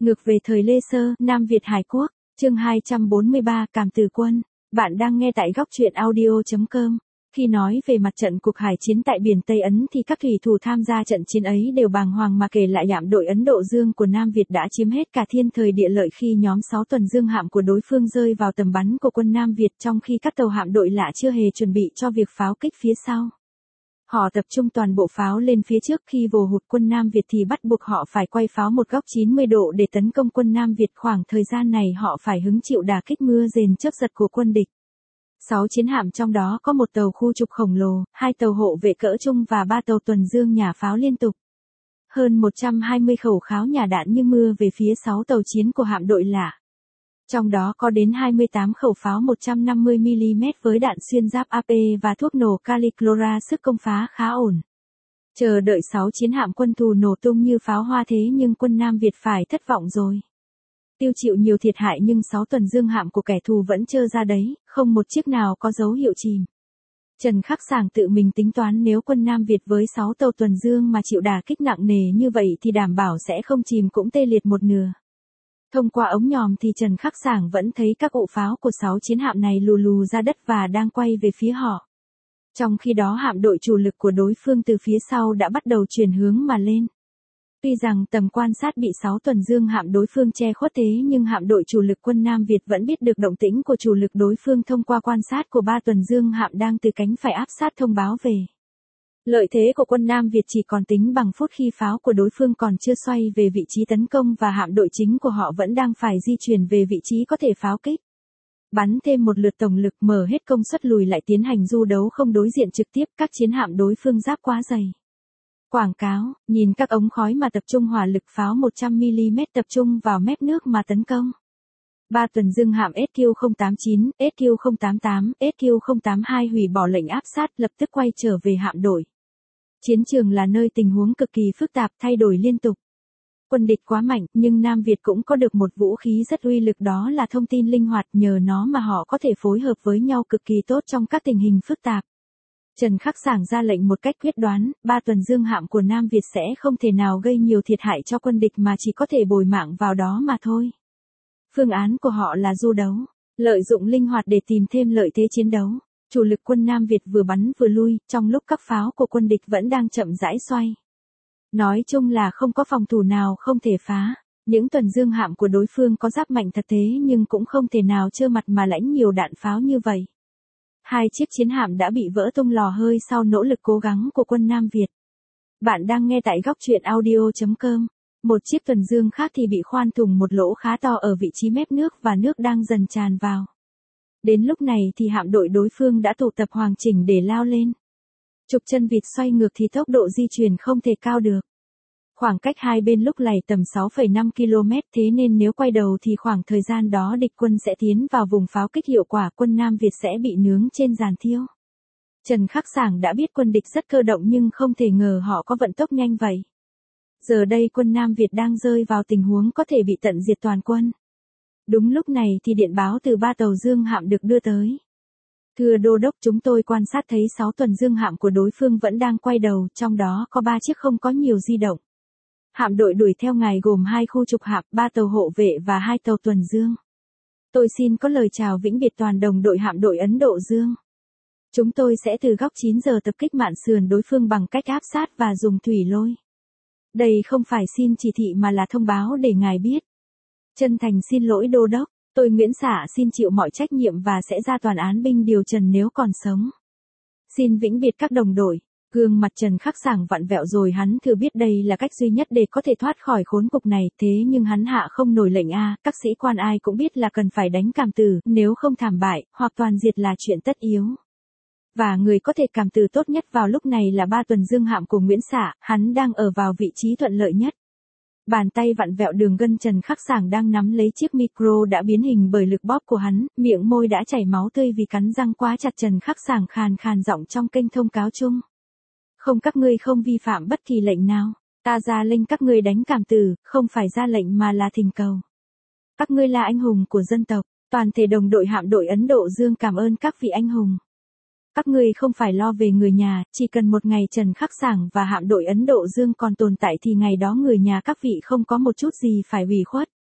Ngược về thời Lê Sơ, Nam Việt Hải Quốc, chương 243 Cảm Tử Quân. Bạn đang nghe tại góc truyện audio.com. Khi nói về mặt trận cuộc hải chiến tại biển Tây Ấn thì các thủy thủ tham gia trận chiến ấy đều bàng hoàng mà kể lại hạm đội Ấn Độ Dương của Nam Việt đã chiếm hết cả thiên thời địa lợi khi nhóm 6 tuần dương hạm của đối phương rơi vào tầm bắn của quân Nam Việt trong khi các tàu hạm đội lạ chưa hề chuẩn bị cho việc pháo kích phía sau. Họ tập trung toàn bộ pháo lên phía trước, khi vồ hụt quân Nam Việt thì bắt buộc họ phải quay pháo một góc 90 độ để tấn công quân Nam Việt. Khoảng thời gian này họ phải hứng chịu đả kích mưa rền chớp giật của quân địch. 6 chiến hạm trong đó có một tàu khu trục khổng lồ, 2 tàu hộ vệ cỡ trung và 3 tàu tuần dương nhả pháo liên tục. Hơn 120 khẩu pháo nhả đạn như mưa về phía 6 tàu chiến của hạm đội lạ. Trong đó có đến 28 khẩu pháo 150mm với đạn xuyên giáp AP và thuốc nổ caliclora, sức công phá khá ổn. Chờ đợi 6 chiến hạm quân thù nổ tung như pháo hoa thế nhưng quân Nam Việt phải thất vọng rồi. Tiêu chịu nhiều thiệt hại nhưng 6 tuần dương hạm của kẻ thù vẫn trơ ra đấy, không một chiếc nào có dấu hiệu chìm. Trần Khắc Sảng tự mình tính toán nếu quân Nam Việt với 6 tàu tuần dương mà chịu đả kích nặng nề như vậy thì đảm bảo sẽ không chìm cũng tê liệt một nửa. Thông qua ống nhòm thì Trần Khắc Sảng vẫn thấy các ụ pháo của 6 chiến hạm này lù lù ra đất và đang quay về phía họ. Trong khi đó hạm đội chủ lực của đối phương từ phía sau đã bắt đầu chuyển hướng mà lên. Tuy rằng tầm quan sát bị 6 tuần dương hạm đối phương che khuất thế nhưng hạm đội chủ lực quân Nam Việt vẫn biết được động tĩnh của chủ lực đối phương thông qua quan sát của 3 tuần dương hạm đang từ cánh phải áp sát thông báo về. Lợi thế của quân Nam Việt chỉ còn tính bằng phút khi pháo của đối phương còn chưa xoay về vị trí tấn công và hạm đội chính của họ vẫn đang phải di chuyển về vị trí có thể pháo kích. Bắn thêm một lượt tổng lực, mở hết công suất lùi lại tiến hành du đấu không đối diện trực tiếp, các chiến hạm đối phương giáp quá dày. Quảng cáo, nhìn các ống khói mà tập trung hỏa lực, pháo 100mm tập trung vào mép nước mà tấn công. 3 tuần dương hạm SQ-089, SQ-088, SQ-082 hủy bỏ lệnh áp sát, lập tức quay trở về hạm đội. Chiến trường là nơi tình huống cực kỳ phức tạp, thay đổi liên tục. Quân địch quá mạnh, nhưng Nam Việt cũng có được một vũ khí rất uy lực, đó là thông tin linh hoạt, nhờ nó mà họ có thể phối hợp với nhau cực kỳ tốt trong các tình hình phức tạp. Trần Khắc Sảng ra lệnh một cách quyết đoán, 3 tuần dương hạm của Nam Việt sẽ không thể nào gây nhiều thiệt hại cho quân địch mà chỉ có thể bồi mạng vào đó mà thôi. Phương án của họ là du đấu, lợi dụng linh hoạt để tìm thêm lợi thế chiến đấu. Chủ lực quân Nam Việt vừa bắn vừa lui, trong lúc các pháo của quân địch vẫn đang chậm rãi xoay. Nói chung là không có phòng thủ nào không thể phá. Những tuần dương hạm của đối phương có giáp mạnh thật thế nhưng cũng không thể nào trơ mặt mà lãnh nhiều đạn pháo như vậy. 2 chiếc chiến hạm đã bị vỡ tung lò hơi sau nỗ lực cố gắng của quân Nam Việt. Bạn đang nghe tại góc truyện audio.com. Một chiếc tuần dương khác thì bị khoan thủng một lỗ khá to ở vị trí mép nước và nước đang dần tràn vào. Đến lúc này thì hạm đội đối phương đã tụ tập hoàn chỉnh để lao lên. Trục chân vịt xoay ngược thì tốc độ di chuyển không thể cao được. Khoảng cách hai bên lúc này tầm 6,5 km, thế nên nếu quay đầu thì khoảng thời gian đó địch quân sẽ tiến vào vùng pháo kích hiệu quả, quân Nam Việt sẽ bị nướng trên giàn thiêu. Trần Khắc Sảng đã biết quân địch rất cơ động nhưng không thể ngờ họ có vận tốc nhanh vậy. Giờ đây quân Nam Việt đang rơi vào tình huống có thể bị tận diệt toàn quân. Đúng lúc này thì điện báo từ 3 tàu dương hạm được đưa tới. Thưa Đô đốc, chúng tôi quan sát thấy 6 tuần dương hạm của đối phương vẫn đang quay đầu, trong đó có 3 chiếc không có nhiều di động. Hạm đội đuổi theo ngài gồm 2 khu trục hạm, 3 tàu hộ vệ và 2 tàu tuần dương. Tôi xin có lời chào vĩnh biệt toàn đồng đội hạm đội Ấn Độ Dương. Chúng tôi sẽ từ góc 9 giờ tập kích mạn sườn đối phương bằng cách áp sát và dùng thủy lôi. Đây không phải xin chỉ thị mà là thông báo để ngài biết. Chân thành xin lỗi Đô đốc, tôi Nguyễn Xạ xin chịu mọi trách nhiệm và sẽ ra tòa án binh điều trần nếu còn sống. Xin vĩnh biệt các đồng đội. Gương mặt Trần Khắc Sảng vặn vẹo rồi, hắn thừa biết đây là cách duy nhất để có thể thoát khỏi khốn cục này, thế nhưng hắn hạ không nổi lệnh a, các sĩ quan ai cũng biết là cần phải đánh cảm tử, nếu không thảm bại, hoặc toàn diệt là chuyện tất yếu. Và người có thể cảm tử tốt nhất vào lúc này là 3 tuần dương hạm của Nguyễn Xạ, hắn đang ở vào vị trí thuận lợi nhất. Bàn tay vặn vẹo đường gân Trần Khắc Sảng đang nắm lấy chiếc micro đã biến hình bởi lực bóp của hắn, miệng môi đã chảy máu tươi vì cắn răng quá chặt. Trần Khắc Sảng khàn khàn giọng trong kênh thông cáo chung. Không, các ngươi không vi phạm bất kỳ lệnh nào. Ta ra lệnh các ngươi đánh cảm tử, không phải ra lệnh mà là thỉnh cầu. Các ngươi là anh hùng của dân tộc, toàn thể đồng đội hạm đội Ấn Độ Dương cảm ơn các vị anh hùng. Các ngươi không phải lo về người nhà, chỉ cần một ngày Trần Khắc Sảng và hạm đội Ấn Độ Dương còn tồn tại thì ngày đó người nhà các vị không có một chút gì phải ủy khuất.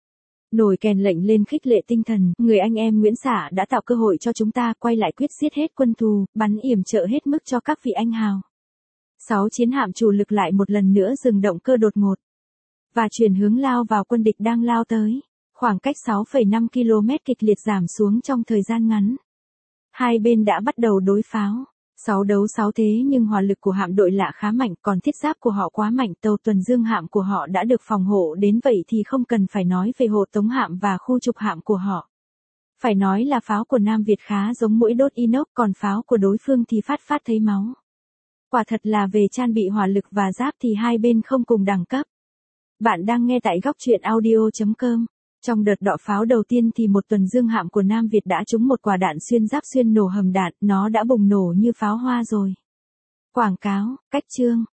Nồi kèn lệnh lên khích lệ tinh thần, người anh em Nguyễn Xả đã tạo cơ hội cho chúng ta quay lại quyết giết hết quân thù, bắn yểm trợ hết mức cho các vị anh hào. 6 chiến hạm chủ lực lại một lần nữa dừng động cơ đột ngột và chuyển hướng lao vào quân địch đang lao tới. Khoảng cách 6,5 km kịch liệt giảm xuống trong thời gian ngắn. Hai bên đã bắt đầu đối pháo. 6 đấu 6 thế nhưng hỏa lực của hạm đội lạ khá mạnh, còn thiết giáp của họ quá mạnh, tàu tuần dương hạm của họ đã được phòng hộ đến vậy thì không cần phải nói về hộ tống hạm và khu trục hạm của họ. Phải nói là pháo của Nam Việt khá giống mũi đốt inox, còn pháo của đối phương thì phát thấy máu. Quả thật là về trang bị hỏa lực và giáp thì hai bên không cùng đẳng cấp. Bạn đang nghe tại góc truyện audio.com. Trong đợt đọ pháo đầu tiên thì một tuần dương hạm của Nam Việt đã trúng một quả đạn xuyên giáp xuyên nổ hầm đạn, nó đã bùng nổ như pháo hoa rồi. Quảng cáo, cách chương.